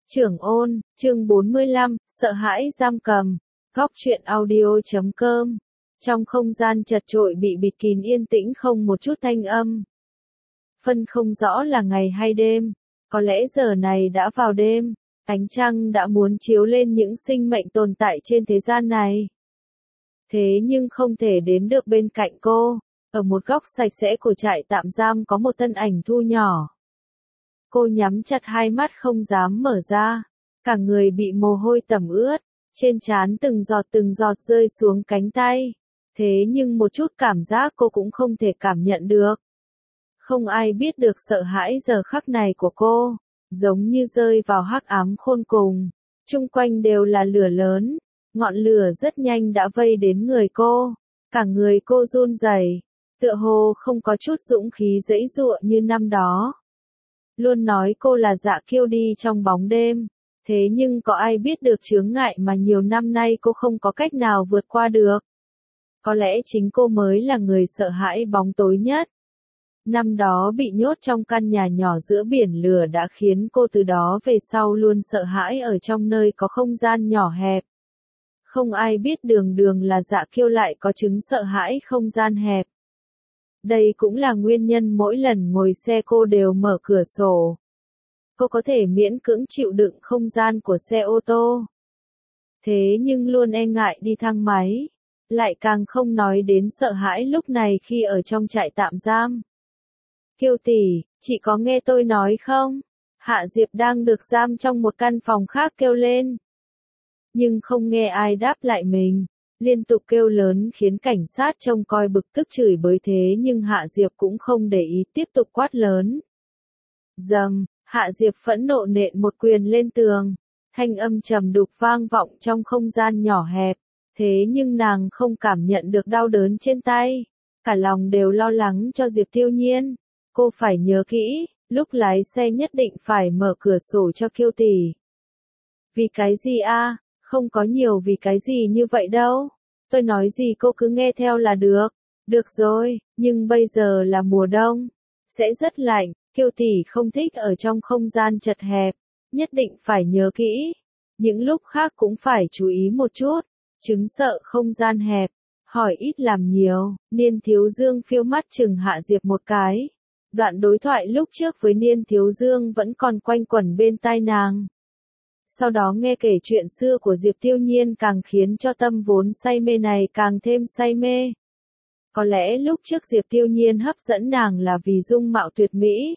Trưởng ôn, chương 45, sợ hãi giam cầm. Góc truyện audio.com. Trong không gian chật chội bị bịt kín yên tĩnh không một chút thanh âm. Phân không rõ là ngày hay đêm. Có lẽ giờ này đã vào đêm. Ánh trăng đã muốn chiếu lên những sinh mệnh tồn tại trên thế gian này. Thế nhưng không thể đến được bên cạnh cô. Ở một góc sạch sẽ của trại tạm giam có một thân ảnh thu nhỏ. Cô nhắm chặt hai mắt không dám mở ra. Cả người bị mồ hôi tẩm ướt. Trên trán từng giọt rơi xuống cánh tay. Thế nhưng một chút cảm giác cô cũng không thể cảm nhận được. Không ai biết được sợ hãi giờ khắc này của cô. Giống như rơi vào hắc ám khôn cùng. Chung quanh đều là lửa lớn. Ngọn lửa rất nhanh đã vây đến người cô. Cả người cô run rẩy, tựa hồ không có chút dũng khí giãy giụa như năm đó. Luôn nói cô là Dạ Kiêu đi trong bóng đêm. Thế nhưng có ai biết được chướng ngại mà nhiều năm nay cô không có cách nào vượt qua được. Có lẽ chính cô mới là người sợ hãi bóng tối nhất. Năm đó bị nhốt trong căn nhà nhỏ giữa biển lửa đã khiến cô từ đó về sau luôn sợ hãi ở trong nơi có không gian nhỏ hẹp. Không ai biết đường là Dạ Kiêu lại có chứng sợ hãi không gian hẹp. Đây cũng là nguyên nhân mỗi lần ngồi xe cô đều mở cửa sổ. Cô có thể miễn cưỡng chịu đựng không gian của xe ô tô. Thế nhưng luôn e ngại đi thang máy. Lại càng không nói đến sợ hãi lúc này khi ở trong trại tạm giam. Kiêu tỷ, chị có nghe tôi nói không? Hạ Diệp đang được giam trong một căn phòng khác kêu lên. Nhưng không nghe ai đáp lại mình. Liên tục kêu lớn khiến cảnh sát trông coi bực tức chửi bới thế nhưng Hạ Diệp cũng không để ý tiếp tục quát lớn. Dầm, Hạ Diệp phẫn nộ nện một quyền lên tường. Thanh âm trầm đục vang vọng trong không gian nhỏ hẹp. Thế nhưng nàng không cảm nhận được đau đớn trên tay. Cả lòng đều lo lắng cho Diệp Tiêu Nhiên. Cô phải nhớ kỹ, lúc lái xe nhất định phải mở cửa sổ cho Kiêu tỷ. Vì cái gì a? Không có nhiều vì cái gì như vậy đâu. Tôi nói gì cô cứ nghe theo là được. Được rồi, nhưng bây giờ là mùa đông. Sẽ rất lạnh, Kiêu tỷ không thích ở trong không gian chật hẹp. Nhất định phải nhớ kỹ. Những lúc khác cũng phải chú ý một chút. Chứng sợ không gian hẹp. Hỏi ít làm nhiều. Niên Thiếu Dương phiêu mắt chừng Hạ Diệp một cái. Đoạn đối thoại lúc trước với Niên Thiếu Dương vẫn còn quanh quẩn bên tai nàng. Sau đó nghe kể chuyện xưa của Diệp Tiêu Nhiên càng khiến cho tâm vốn say mê này càng thêm say mê. Có lẽ lúc trước Diệp Tiêu Nhiên hấp dẫn nàng là vì dung mạo tuyệt mỹ.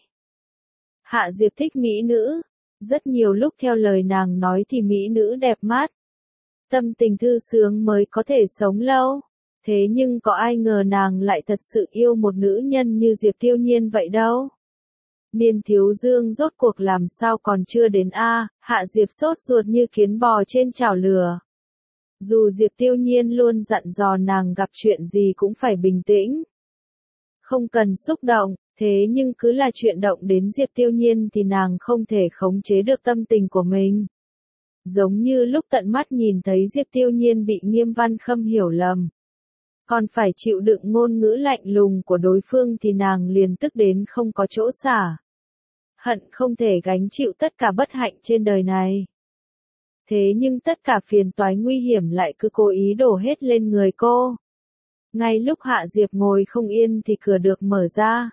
Hạ Diệp thích mỹ nữ. Rất nhiều lúc theo lời nàng nói thì mỹ nữ đẹp mắt. Tâm tình thư sướng mới có thể sống lâu. Thế nhưng có ai ngờ nàng lại thật sự yêu một nữ nhân như Diệp Tiêu Nhiên vậy đâu. Niên Thiếu Dương rốt cuộc làm sao còn chưa đến a? Hạ Diệp sốt ruột như kiến bò trên chảo lửa. Dù Diệp Tiêu Nhiên luôn dặn dò nàng gặp chuyện gì cũng phải bình tĩnh. Không cần xúc động, thế nhưng cứ là chuyện động đến Diệp Tiêu Nhiên thì nàng không thể khống chế được tâm tình của mình. Giống như lúc tận mắt nhìn thấy Diệp Tiêu Nhiên bị Nghiêm Văn Khâm hiểu lầm. Còn phải chịu đựng ngôn ngữ lạnh lùng của đối phương thì nàng liền tức đến không có chỗ xả. Hận không thể gánh chịu tất cả bất hạnh trên đời này. Thế nhưng tất cả phiền toái nguy hiểm lại cứ cố ý đổ hết lên người cô. Ngay lúc Hạ Diệp ngồi không yên thì cửa được mở ra.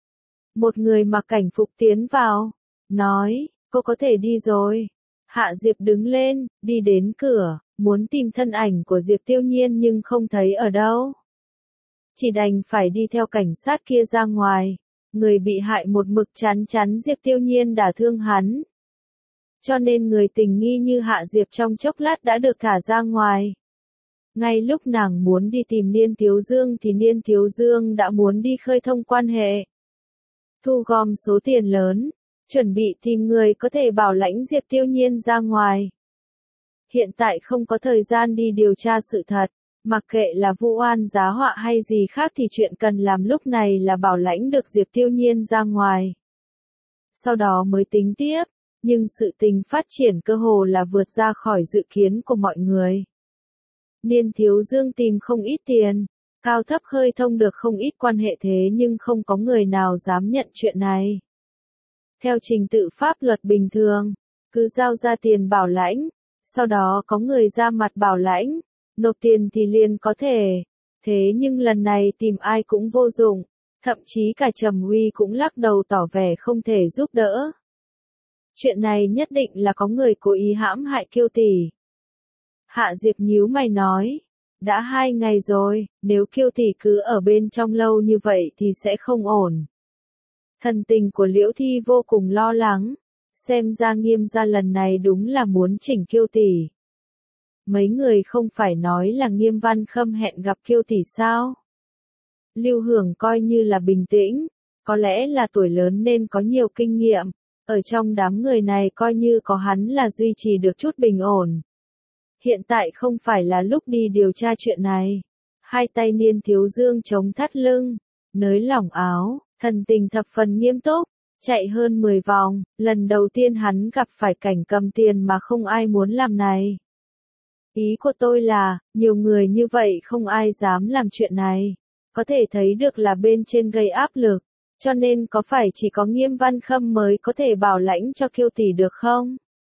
Một người mặc cảnh phục tiến vào, nói, cô có thể đi rồi. Hạ Diệp đứng lên, đi đến cửa, muốn tìm thân ảnh của Diệp Tiêu Nhiên nhưng không thấy ở đâu. Chỉ đành phải đi theo cảnh sát kia ra ngoài. Người bị hại một mực chắn Diệp Tiêu Nhiên đả thương hắn. Cho nên người tình nghi như Hạ Diệp trong chốc lát đã được thả ra ngoài. Ngay lúc nàng muốn đi tìm Niên Thiếu Dương thì Niên Thiếu Dương đã muốn đi khơi thông quan hệ. Thu gom số tiền lớn, chuẩn bị tìm người có thể bảo lãnh Diệp Tiêu Nhiên ra ngoài. Hiện tại không có thời gian đi điều tra sự thật. Mặc kệ là vu oan giá họa hay gì khác thì chuyện cần làm lúc này là bảo lãnh được Diệp Tiêu Nhiên ra ngoài. Sau đó mới tính tiếp, nhưng sự tình phát triển cơ hồ là vượt ra khỏi dự kiến của mọi người. Niên Thiếu Dương tìm không ít tiền, cao thấp khơi thông được không ít quan hệ thế nhưng không có người nào dám nhận chuyện này. Theo trình tự pháp luật bình thường, cứ giao ra tiền bảo lãnh, sau đó có người ra mặt bảo lãnh, nộp tiền thì liền có thể. Thế nhưng lần này tìm ai cũng vô dụng, thậm chí cả Trầm Huy cũng lắc đầu tỏ vẻ không thể giúp đỡ. Chuyện này nhất định là có người cố ý hãm hại Kiêu tỷ. Hạ Diệp nhíu mày nói, đã 2 ngày rồi, nếu Kiêu tỷ cứ ở bên trong lâu như vậy thì sẽ không ổn. Thần tình của Liễu Thi vô cùng lo lắng, xem ra Nghiêm gia lần này đúng là muốn chỉnh Kiêu tỷ. Mấy người không phải nói là Nghiêm Văn Khâm hẹn gặp Kiêu tỷ sao? Lưu Hưởng coi như là bình tĩnh, có lẽ là tuổi lớn nên có nhiều kinh nghiệm, ở trong đám người này coi như có hắn là duy trì được chút bình ổn. Hiện tại không phải là lúc đi điều tra chuyện này. Hai tay Niên Thiếu Dương chống thắt lưng, nới lỏng áo, thần tình thập phần nghiêm túc, chạy hơn 10 vòng, lần đầu tiên hắn gặp phải cảnh cầm tiền mà không ai muốn làm này. Ý của tôi là, nhiều người như vậy không ai dám làm chuyện này. Có thể thấy được là bên trên gây áp lực, cho nên có phải chỉ có Nghiêm Văn Khâm mới có thể bảo lãnh cho Kiêu tỷ được không?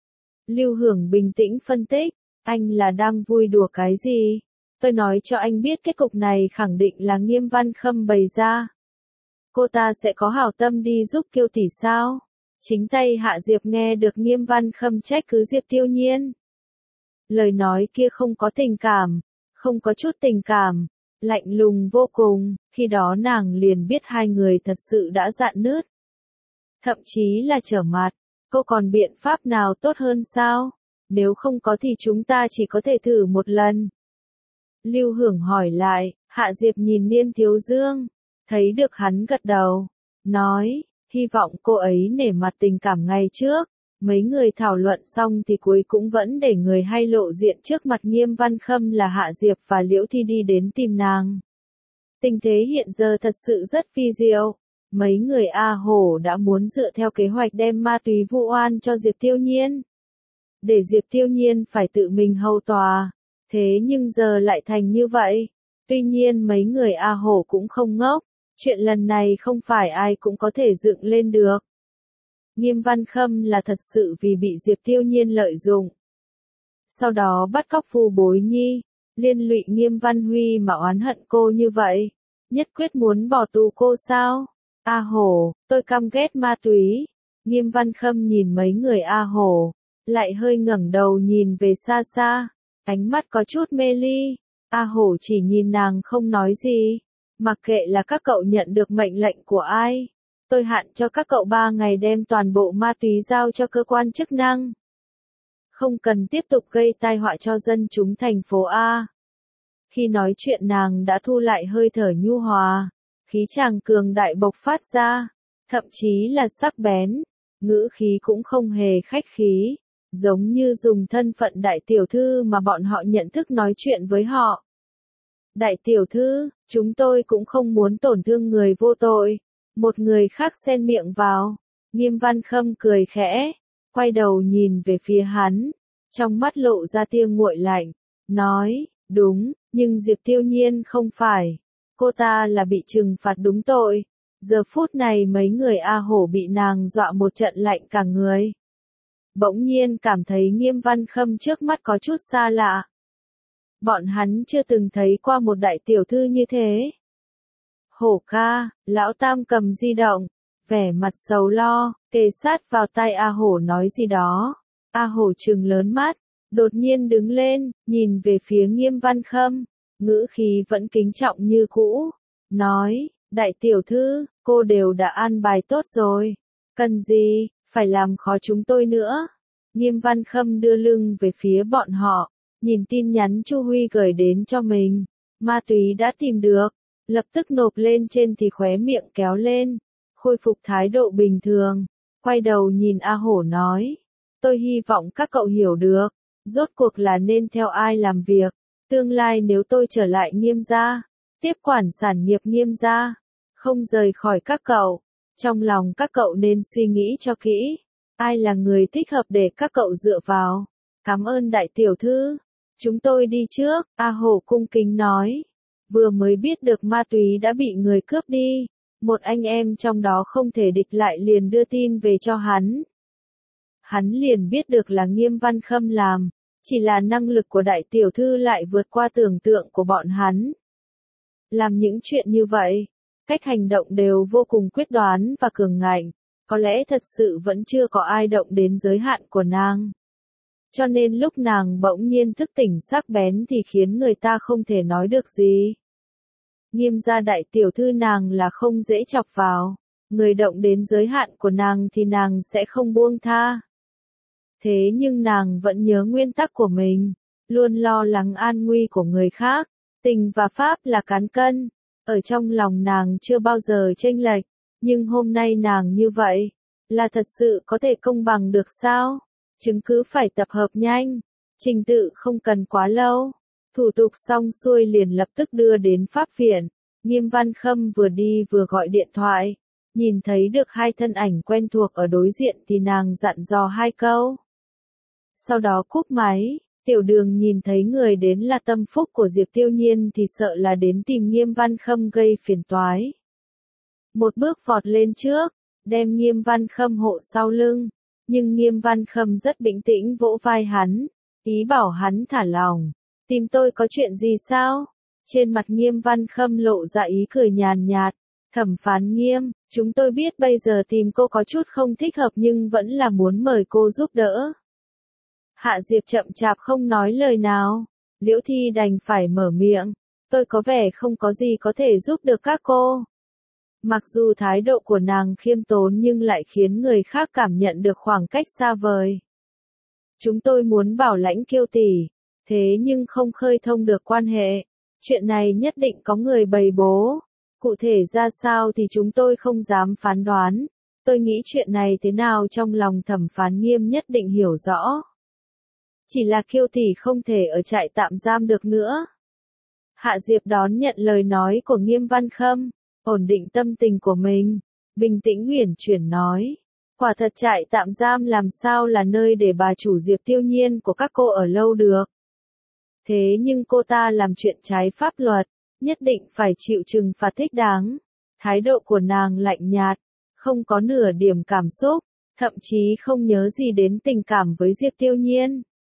Lưu Hưởng bình tĩnh phân tích, anh là đang vui đùa cái gì? Tôi nói cho anh biết kết cục này khẳng định là Nghiêm Văn Khâm bày ra. Cô ta sẽ có hảo tâm đi giúp Kiêu tỷ sao? Chính tay Hạ Diệp nghe được Nghiêm Văn Khâm trách cứ Diệp Tiêu Nhiên. Lời nói kia không có tình cảm, không có chút tình cảm, lạnh lùng vô cùng, khi đó nàng liền biết hai người thật sự đã rạn nứt. Thậm chí là trở mặt, cô còn biện pháp nào tốt hơn sao? Nếu không có thì chúng ta chỉ có thể thử một lần. Lưu Hưởng hỏi lại, Hạ Diệp nhìn Niên Thiếu Dương, thấy được hắn gật đầu, nói, hy vọng cô ấy nể mặt tình cảm ngày trước. Mấy người thảo luận xong thì cuối cũng vẫn để người hay lộ diện trước mặt Nghiêm Văn Khâm là Hạ Diệp và Liễu Thi đi đến tìm nàng. Tình thế hiện giờ thật sự rất phi diệu. Mấy người A Hổ đã muốn dựa theo kế hoạch đem ma túy vu oan cho Diệp Tiêu Nhiên. Để Diệp Tiêu Nhiên phải tự mình hầu tòa. Thế nhưng giờ lại thành như vậy. Tuy nhiên mấy người A Hổ cũng không ngốc. Chuyện lần này không phải ai cũng có thể dựng lên được. Nghiêm Văn Khâm là thật sự vì bị Diệp Tiêu Nhiên lợi dụng. Sau đó bắt cóc Vu Bối Nhi, liên lụy Nghiêm Văn Huy mà oán hận cô như vậy. Nhất quyết muốn bỏ tù cô sao? A Hổ, tôi căm ghét ma túy. Nghiêm Văn Khâm nhìn mấy người A Hổ, lại hơi ngẩng đầu nhìn về xa xa, ánh mắt có chút mê ly. A Hổ chỉ nhìn nàng không nói gì, mặc kệ là các cậu nhận được mệnh lệnh của ai. Tôi hạn cho các cậu 3 ngày đem toàn bộ ma túy giao cho cơ quan chức năng. Không cần tiếp tục gây tai họa cho dân chúng thành phố A. Khi nói chuyện nàng đã thu lại hơi thở nhu hòa, khí chàng cường đại bộc phát ra, thậm chí là sắc bén, ngữ khí cũng không hề khách khí, giống như dùng thân phận đại tiểu thư mà bọn họ nhận thức nói chuyện với họ. Đại tiểu thư, chúng tôi cũng không muốn tổn thương người vô tội. Một người khác xen miệng vào. Nghiêm Văn Khâm cười khẽ, quay đầu nhìn về phía hắn, trong mắt lộ ra tia nguội lạnh, nói, đúng, nhưng Diệp Tiêu Nhiên không phải. Cô ta là bị trừng phạt đúng tội. Giờ phút này mấy người A Hổ bị nàng dọa một trận lạnh cả người. Bỗng nhiên cảm thấy Nghiêm Văn Khâm trước mắt có chút xa lạ. Bọn hắn chưa từng thấy qua một đại tiểu thư như thế. Hổ ca, lão tam cầm di động, vẻ mặt sầu lo, kề sát vào tai A Hổ nói gì đó. A Hổ trừng lớn mắt, đột nhiên đứng lên, nhìn về phía Nghiêm Văn Khâm, ngữ khí vẫn kính trọng như cũ, nói, đại tiểu thư, cô đều đã an bài tốt rồi, cần gì, phải làm khó chúng tôi nữa. Nghiêm Văn Khâm đưa lưng về phía bọn họ, nhìn tin nhắn Chu Huy gửi đến cho mình, ma túy đã tìm được. Lập tức nộp lên trên thì khóe miệng kéo lên, khôi phục thái độ bình thường, quay đầu nhìn A Hổ nói, tôi hy vọng các cậu hiểu được, rốt cuộc là nên theo ai làm việc, tương lai nếu tôi trở lại Nghiêm gia, tiếp quản sản nghiệp Nghiêm gia, không rời khỏi các cậu, trong lòng các cậu nên suy nghĩ cho kỹ, ai là người thích hợp để các cậu dựa vào. Cảm ơn đại tiểu thư, chúng tôi đi trước, A Hổ cung kính nói. Vừa mới biết được ma túy đã bị người cướp đi, một anh em trong đó không thể địch lại liền đưa tin về cho hắn. hắn liền biết được là Nghiêm Văn Khâm làm, chỉ là năng lực của đại tiểu thư lại vượt qua tưởng tượng của bọn hắn. Làm những chuyện như vậy, cách hành động đều vô cùng quyết đoán và cường ngạnh, có lẽ thật sự vẫn chưa có ai động đến giới hạn của nàng. Cho nên lúc nàng bỗng nhiên thức tỉnh sắc bén thì khiến người ta không thể nói được gì. Nghiêm gia đại tiểu thư nàng là không dễ chọc vào, người động đến giới hạn của nàng thì nàng sẽ không buông tha. Thế nhưng nàng vẫn nhớ nguyên tắc của mình, luôn lo lắng an nguy của người khác, tình và pháp là cán cân, ở trong lòng nàng chưa bao giờ chênh lệch, nhưng hôm nay nàng như vậy, là thật sự có thể công bằng được sao? Chứng cứ phải tập hợp nhanh, trình tự không cần quá lâu. Thủ tục xong xuôi liền lập tức đưa đến pháp viện. Nghiêm Văn Khâm vừa đi vừa gọi điện thoại, nhìn thấy được hai thân ảnh quen thuộc ở đối diện thì nàng dặn dò hai câu. Sau đó cúp máy, Tiểu Đường nhìn thấy người đến là tâm phúc của Diệp Tiêu Nhiên thì sợ là đến tìm Nghiêm Văn Khâm gây phiền toái. Một bước vọt lên trước, đem Nghiêm Văn Khâm hộ sau lưng, nhưng Nghiêm Văn Khâm rất bình tĩnh vỗ vai hắn, ý bảo hắn thả lòng. Tìm tôi có chuyện gì sao? Trên mặt Nghiêm Văn Khâm lộ ra ý cười nhàn nhạt. Thẩm phán Nghiêm, chúng tôi biết bây giờ tìm cô có chút không thích hợp nhưng vẫn là muốn mời cô giúp đỡ. Hạ Diệp chậm chạp không nói lời nào. Liễu Thi đành phải mở miệng. Tôi có vẻ không có gì có thể giúp được các cô. Mặc dù thái độ của nàng khiêm tốn nhưng lại khiến người khác cảm nhận được khoảng cách xa vời. Chúng tôi muốn bảo lãnh Kiêu tỷ, thế nhưng không khơi thông được quan hệ. Chuyện này nhất định có người bày bố. Cụ thể ra sao thì chúng tôi không dám phán đoán. Tôi nghĩ chuyện này thế nào trong lòng thẩm phán Nghiêm nhất định hiểu rõ. Chỉ là Kiêu tỷ không thể ở trại tạm giam được nữa. Hạ Diệp đón nhận lời nói của Nghiêm Văn Khâm, ổn định tâm tình của mình, bình tĩnh uyển chuyển nói. Quả thật trại tạm giam làm sao là nơi để bà chủ Diệp Tiêu Nhiên của các cô ở lâu được. Thế nhưng cô ta làm chuyện trái pháp luật, nhất định phải chịu trừng phạt thích đáng. Thái độ của nàng lạnh nhạt, không có nửa điểm cảm xúc, thậm chí không nhớ gì đến tình cảm với Diệp Tiêu Nhiên.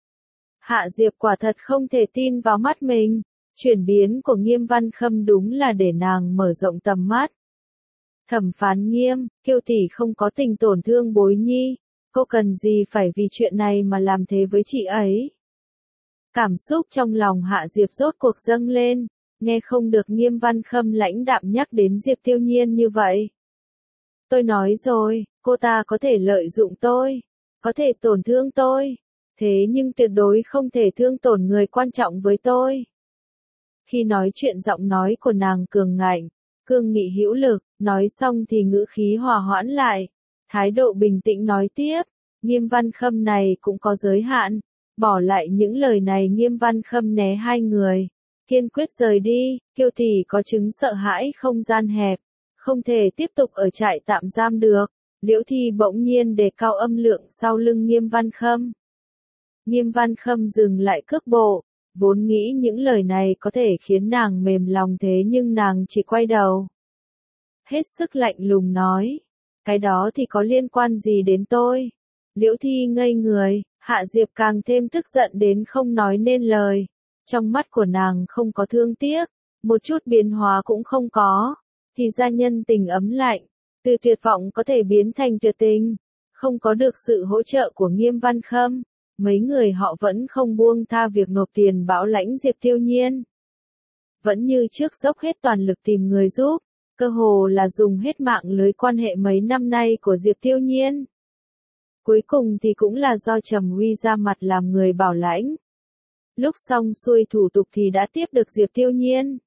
Hạ Diệp quả thật không thể tin vào mắt mình, chuyển biến của Nghiêm Văn Khâm đúng là để nàng mở rộng tầm mắt. Thẩm phán Nghiêm, Kiêu tỷ không có tình tổn thương Bối Nhi, cô cần gì phải vì chuyện này mà làm thế với chị ấy. Cảm xúc trong lòng Hạ Diệp rốt cuộc dâng lên, nghe không được Nghiêm Văn Khâm lãnh đạm nhắc đến Diệp Tiêu Nhiên như vậy. Tôi nói rồi, cô ta có thể lợi dụng tôi, có thể tổn thương tôi, thế nhưng tuyệt đối không thể thương tổn người quan trọng với tôi. Khi nói chuyện giọng nói của nàng cường ngạnh, cương nghị hữu lực, nói xong thì ngữ khí hòa hoãn lại, thái độ bình tĩnh nói tiếp, Nghiêm Văn Khâm này cũng có giới hạn. Bỏ lại những lời này Nghiêm Văn Khâm né hai người, kiên quyết rời đi. Kiêu tỷ có chứng sợ hãi không gian hẹp, không thể tiếp tục ở trại tạm giam được. Liễu Thi bỗng nhiên đề cao âm lượng sau lưng Nghiêm Văn Khâm. Nghiêm Văn Khâm dừng lại cước bộ, vốn nghĩ những lời này có thể khiến nàng mềm lòng thế nhưng nàng chỉ quay đầu. Hết sức lạnh lùng nói, cái đó thì có liên quan gì đến tôi? Liễu Thi ngây người. Hạ Diệp càng thêm tức giận đến không nói nên lời. Trong mắt của nàng không có thương tiếc, một chút biến hóa cũng không có. Thì ra nhân tình ấm lạnh, từ tuyệt vọng có thể biến thành tuyệt tình. Không có được sự hỗ trợ của Nghiêm Văn Khâm, mấy người họ vẫn không buông tha việc nộp tiền bảo lãnh Diệp Tiêu Nhiên. Vẫn như trước dốc hết toàn lực tìm người giúp, cơ hồ là dùng hết mạng lưới quan hệ mấy năm nay của Diệp Tiêu Nhiên. Cuối cùng thì cũng là do Trầm Huy ra mặt làm người bảo lãnh. Lúc xong xuôi thủ tục thì đã tiếp được Diệp Tiêu Nhiên.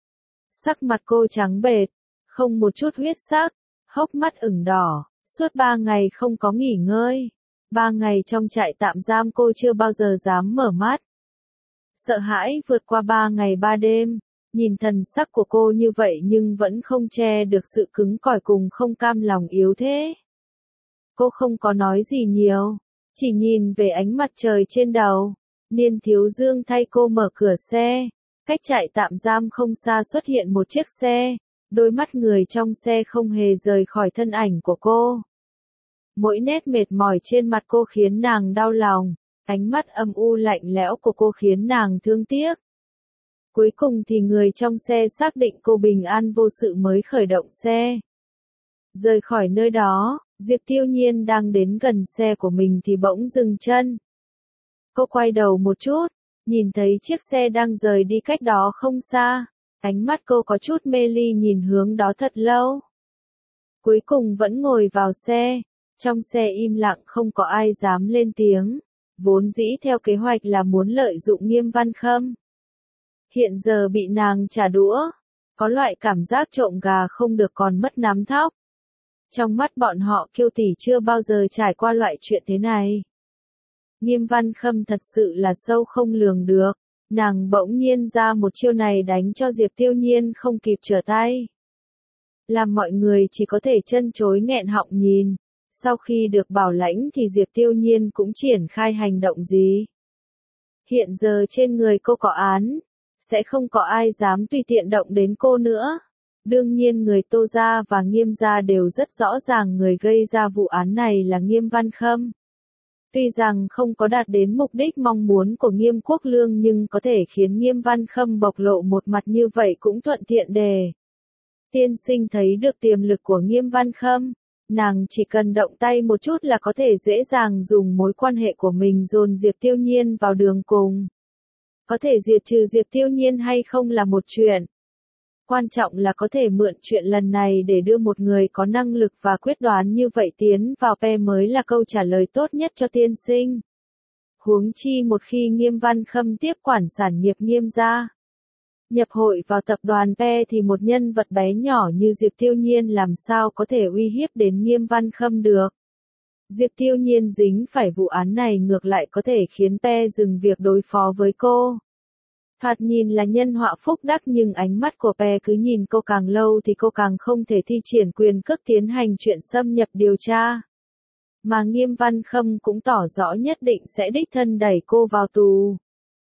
Sắc mặt cô trắng bệch, không một chút huyết sắc, hốc mắt ửng đỏ, suốt 3 ngày không có nghỉ ngơi. 3 ngày trong trại tạm giam cô chưa bao giờ dám mở mắt. Sợ hãi vượt qua 3 ngày 3 đêm, nhìn thần sắc của cô như vậy nhưng vẫn không che được sự cứng cỏi cùng không cam lòng yếu thế. Cô không có nói gì nhiều, chỉ nhìn về ánh mặt trời trên đầu. Niên Thiếu Dương thay cô mở cửa xe, cách trại tạm giam không xa xuất hiện một chiếc xe, đôi mắt người trong xe không hề rời khỏi thân ảnh của cô. Mỗi nét mệt mỏi trên mặt cô khiến nàng đau lòng, ánh mắt âm u lạnh lẽo của cô khiến nàng thương tiếc. Cuối cùng thì người trong xe xác định cô bình an vô sự mới khởi động xe. Rời khỏi nơi đó, Diệp Tiêu Nhiên đang đến gần xe của mình thì bỗng dừng chân. Cô quay đầu một chút, nhìn thấy chiếc xe đang rời đi cách đó không xa. Ánh mắt cô có chút mê ly nhìn hướng đó thật lâu. Cuối cùng vẫn ngồi vào xe. Trong xe im lặng không có ai dám lên tiếng. Vốn dĩ theo kế hoạch là muốn lợi dụng Nghiêm Văn Khâm. Hiện giờ bị nàng trả đũa. Có loại cảm giác trộm gà không được còn mất nắm thóc. Trong mắt bọn họ Kiêu tỷ chưa bao giờ trải qua loại chuyện thế này. Nghiêm Văn Khâm thật sự là sâu không lường được. Nàng bỗng nhiên ra một chiêu này đánh cho Diệp Tiêu Nhiên không kịp trở tay. Làm mọi người chỉ có thể chân chối nghẹn họng nhìn. Sau khi được bảo lãnh thì Diệp Tiêu Nhiên cũng triển khai hành động gì. Hiện giờ trên người cô có án, sẽ không có ai dám tùy tiện động đến cô nữa. Đương nhiên người Tô gia và Nghiêm gia đều rất rõ ràng người gây ra vụ án này là Nghiêm Văn Khâm. Tuy rằng không có đạt đến mục đích mong muốn của Nghiêm Quốc Lương nhưng có thể khiến Nghiêm Văn Khâm bộc lộ một mặt như vậy cũng thuận tiện đề. Tiên sinh thấy được tiềm lực của Nghiêm Văn Khâm, nàng chỉ cần động tay một chút là có thể dễ dàng dùng mối quan hệ của mình dồn Diệp Tiêu Nhiên vào đường cùng. Có thể diệt trừ Diệp Tiêu Nhiên hay không là một chuyện. Quan trọng là có thể mượn chuyện lần này để đưa một người có năng lực và quyết đoán như vậy tiến vào PE mới là câu trả lời tốt nhất cho tiên sinh. Huống chi một khi Nghiêm Văn Khâm tiếp quản sản nghiệp Nghiêm gia, nhập hội vào tập đoàn PE thì một nhân vật bé nhỏ như Diệp Tiêu Nhiên làm sao có thể uy hiếp đến Nghiêm Văn Khâm được. Diệp Tiêu Nhiên dính phải vụ án này ngược lại có thể khiến PE dừng việc đối phó với cô. Thoạt nhìn là nhân họa phúc đắc nhưng ánh mắt của PE cứ nhìn cô càng lâu thì cô càng không thể thi triển quyền cước tiến hành chuyện xâm nhập điều tra. Mà Nghiêm Văn Khâm cũng tỏ rõ nhất định sẽ đích thân đẩy cô vào tù.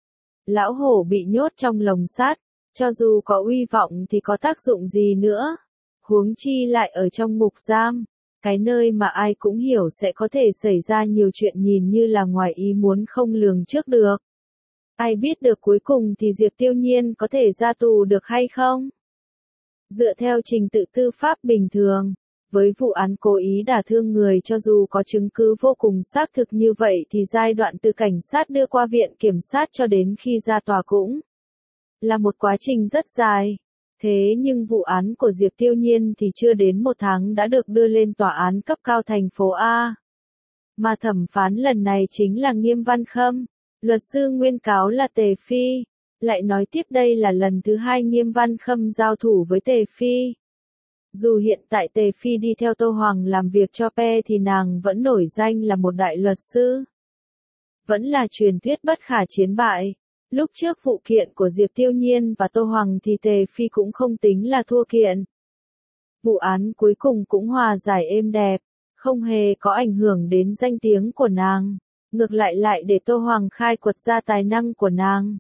Lão hổ bị nhốt trong lồng sắt, cho dù có uy vọng thì có tác dụng gì nữa. Huống chi lại ở trong ngục giam, cái nơi mà ai cũng hiểu sẽ có thể xảy ra nhiều chuyện nhìn như là ngoài ý muốn không lường trước được. Ai biết được cuối cùng thì Diệp Tiêu Nhiên có thể ra tù được hay không? Dựa theo trình tự tư pháp bình thường, với vụ án cố ý đả thương người cho dù có chứng cứ vô cùng xác thực như vậy thì giai đoạn từ cảnh sát đưa qua viện kiểm sát cho đến khi ra tòa cũng là một quá trình rất dài. Thế nhưng vụ án của Diệp Tiêu Nhiên thì chưa đến một tháng đã được đưa lên tòa án cấp cao thành phố A. Mà thẩm phán lần này chính là Nghiêm Văn Khâm. Luật sư nguyên cáo là Tề Phi, lại nói tiếp đây là lần thứ hai Nghiêm Văn Khâm giao thủ với Tề Phi. Dù hiện tại Tề Phi đi theo Tô Hoàng làm việc cho PE thì nàng vẫn nổi danh là một đại luật sư. Vẫn là truyền thuyết bất khả chiến bại. Lúc trước vụ kiện của Diệp Tiêu Nhiên và Tô Hoàng thì Tề Phi cũng không tính là thua kiện. Vụ án cuối cùng cũng hòa giải êm đẹp, không hề có ảnh hưởng đến danh tiếng của nàng. Ngược lại để Tô Hoàng khai quật ra tài năng của nàng.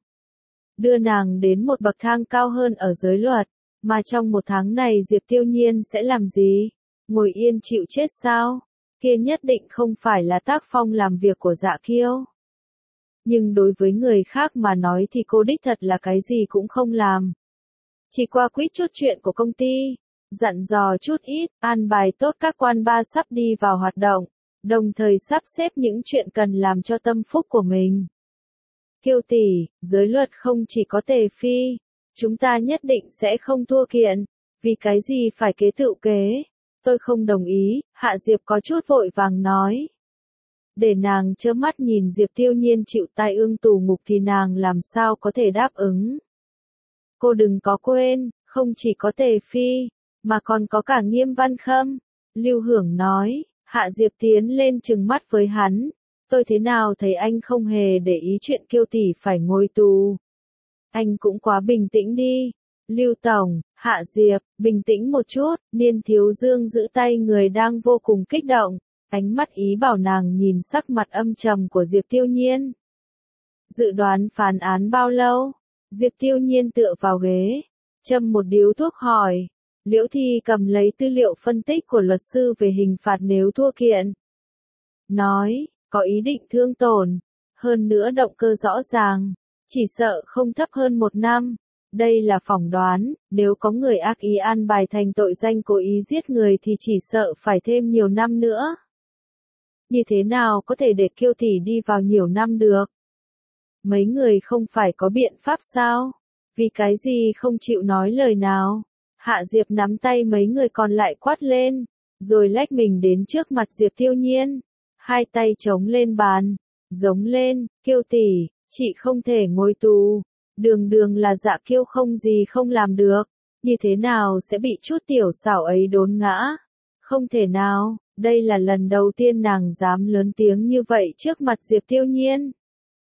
Đưa nàng đến một bậc thang cao hơn ở giới luật. Mà trong một tháng này Diệp Tiêu Nhiên sẽ làm gì? Ngồi yên chịu chết sao? Kia nhất định không phải là tác phong làm việc của Dạ Kiêu. Nhưng đối với người khác mà nói thì cô đích thật là cái gì cũng không làm. Chỉ qua quýt chút chuyện của công ty, dặn dò chút ít, an bài tốt các quan ba sắp đi vào hoạt động. Đồng thời sắp xếp những chuyện cần làm cho tâm phúc của mình. Kiêu tỷ, giới luật không chỉ có Tề Phi, chúng ta nhất định sẽ không thua kiện, vì cái gì phải kế tựu kế, tôi không đồng ý, Hạ Diệp có chút vội vàng nói. Để nàng trơ mắt nhìn Diệp Tiêu Nhiên chịu tai ương tù ngục thì nàng làm sao có thể đáp ứng. Cô đừng có quên, không chỉ có Tề Phi, mà còn có cả Nghiêm Văn Khâm, Lưu Hưởng nói. Hạ Diệp tiến lên trừng mắt với hắn. Tôi thế nào thấy anh không hề để ý chuyện Kiêu tỷ phải ngồi tù. Anh cũng quá bình tĩnh đi. Lưu Tổng, Hạ Diệp, bình tĩnh một chút. Niên Thiếu Dương giữ tay người đang vô cùng kích động. Ánh mắt ý bảo nàng nhìn sắc mặt âm trầm của Diệp Tiêu Nhiên. Dự đoán phán án bao lâu? Diệp Tiêu Nhiên tựa vào ghế, châm một điếu thuốc hỏi. Liễu Thi cầm lấy tư liệu phân tích của luật sư về hình phạt nếu thua kiện. nói, có ý định thương tổn, hơn nữa động cơ rõ ràng, chỉ sợ không thấp hơn 1 năm. Đây là phỏng đoán, nếu có người ác ý an bài thành tội danh cố ý giết người thì chỉ sợ phải thêm nhiều năm nữa. Như thế nào có thể để Kiêu tỷ đi vào nhiều năm được? Mấy người không phải có biện pháp sao? Vì cái gì không chịu nói lời nào? Hạ Diệp nắm tay mấy người còn lại quát lên, rồi lách mình đến trước mặt Diệp Tiêu Nhiên. Hai tay chống lên bàn, giống lên, Kiêu tỷ, chị không thể ngồi tù. Đường đường là Dạ Kiêu không gì không làm được. Như thế nào sẽ bị chút tiểu xảo ấy đốn ngã? Không thể nào, đây là lần đầu tiên nàng dám lớn tiếng như vậy trước mặt Diệp Tiêu Nhiên.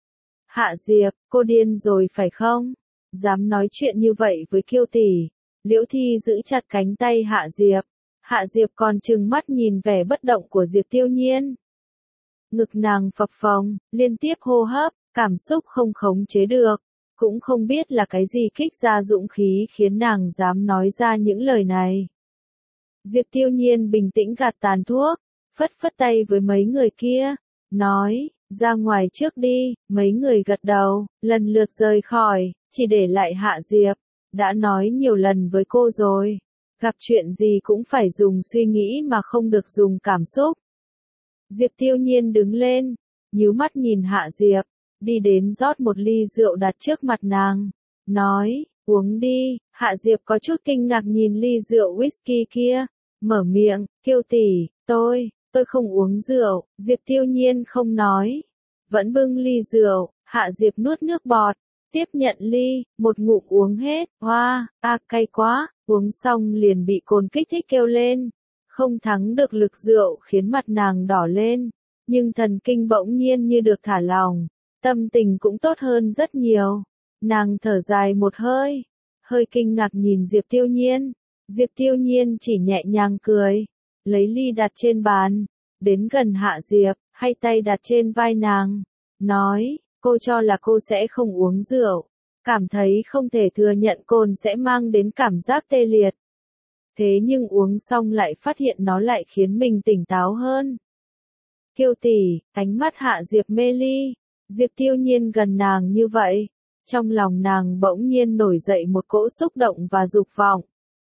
Hạ Diệp, cô điên rồi phải không? Dám nói chuyện như vậy với Kiêu tỷ. Liễu Thi giữ chặt cánh tay Hạ Diệp. Hạ Diệp còn trừng mắt nhìn vẻ bất động của Diệp Tiêu Nhiên. Ngực nàng phập phồng, liên tiếp hô hấp, cảm xúc không khống chế được. Cũng không biết là cái gì kích ra dũng khí khiến nàng dám nói ra những lời này. Diệp Tiêu Nhiên bình tĩnh gạt tàn thuốc, phất phất tay với mấy người kia, nói, ra ngoài trước đi, mấy người gật đầu, lần lượt rời khỏi, chỉ để lại Hạ Diệp. Đã nói nhiều lần với cô rồi, gặp chuyện gì cũng phải dùng suy nghĩ mà không được dùng cảm xúc. Diệp Tiêu Nhiên đứng lên, nhíu mắt nhìn Hạ Diệp, đi đến rót một ly rượu đặt trước mặt nàng, nói, uống đi. Hạ Diệp có chút kinh ngạc nhìn ly rượu whisky kia, mở miệng, Kiêu tỷ, tôi không uống rượu. Diệp Tiêu Nhiên không nói, vẫn bưng ly rượu. Hạ Diệp nuốt nước bọt, tiếp nhận ly, một ngụm uống hết. Hoa, cay quá. Uống xong liền bị cồn kích thích kêu lên, không thắng được lực rượu khiến mặt nàng đỏ lên, nhưng thần kinh bỗng nhiên như được thả lỏng, tâm tình cũng tốt hơn rất nhiều. Nàng thở dài một hơi, hơi kinh ngạc nhìn Diệp Tiêu Nhiên. Diệp Tiêu Nhiên chỉ nhẹ nhàng cười, lấy ly đặt trên bàn, đến gần Hạ Diệp, hai tay đặt trên vai nàng, nói, cô cho là cô sẽ không uống rượu, cảm thấy không thể thừa nhận cồn sẽ mang đến cảm giác tê liệt. Thế nhưng uống xong lại phát hiện nó lại khiến mình tỉnh táo hơn. Kiêu tỷ, ánh mắt Hạ Diệp mê ly, Diệp Tiêu Nhiên gần nàng như vậy, trong lòng nàng bỗng nhiên nổi dậy một cỗ xúc động và dục vọng.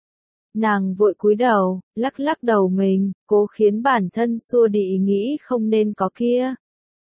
Nàng vội cúi đầu, lắc lắc đầu mình, cố khiến bản thân xua đi ý nghĩ không nên có kia.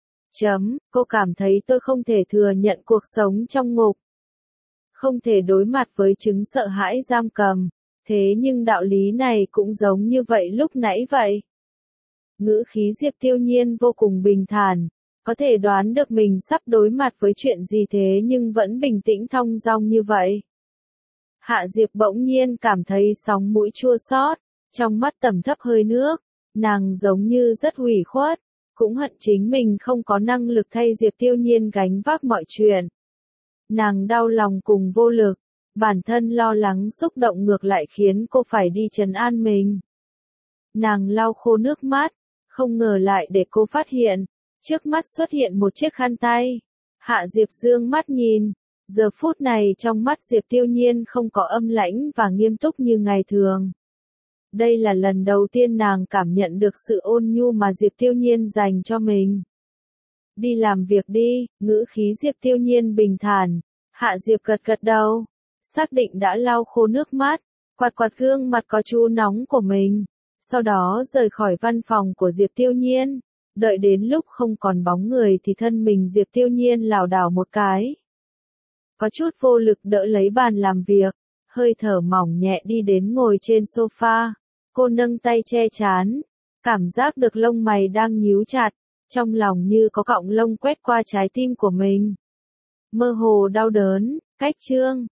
Cô cảm thấy tôi không thể thừa nhận cuộc sống trong ngục. Không thể đối mặt với chứng sợ hãi giam cầm. Thế nhưng đạo lý này cũng giống như vậy lúc nãy vậy. Ngữ khí Diệp Tiêu Nhiên vô cùng bình thản, có thể đoán được mình sắp đối mặt với chuyện gì thế nhưng vẫn bình tĩnh thong dong như vậy. Hạ Diệp bỗng nhiên cảm thấy sóng mũi chua xót, trong mắt tẩm thấp hơi nước, nàng giống như rất ủy khuất, cũng hận chính mình không có năng lực thay Diệp Tiêu Nhiên gánh vác mọi chuyện. Nàng đau lòng cùng vô lực, bản thân lo lắng xúc động ngược lại khiến cô phải đi trấn an mình. Nàng lau khô nước mắt, không ngờ lại để cô phát hiện, trước mắt xuất hiện một chiếc khăn tay. Hạ Diệp dương mắt nhìn, giờ phút này trong mắt Diệp Tiêu Nhiên không có âm lãnh và nghiêm túc như ngày thường. Đây là lần đầu tiên nàng cảm nhận được sự ôn nhu mà Diệp Tiêu Nhiên dành cho mình. Đi làm việc đi, ngữ khí Diệp Tiêu Nhiên bình thản. Hạ Diệp gật gật đầu, xác định đã lau khô nước mắt, quạt quạt gương mặt có chu nóng của mình, sau đó rời khỏi văn phòng của Diệp Tiêu Nhiên. Đợi đến lúc không còn bóng người thì thân mình Diệp Tiêu Nhiên lảo đảo một cái, có chút vô lực đỡ lấy bàn làm việc, hơi thở mỏng nhẹ đi đến ngồi trên sofa. Cô nâng tay che trán, cảm giác được lông mày đang nhíu chặt, trong lòng như có cọng lông quét qua trái tim của mình. Mơ hồ đau đớn, cách chương.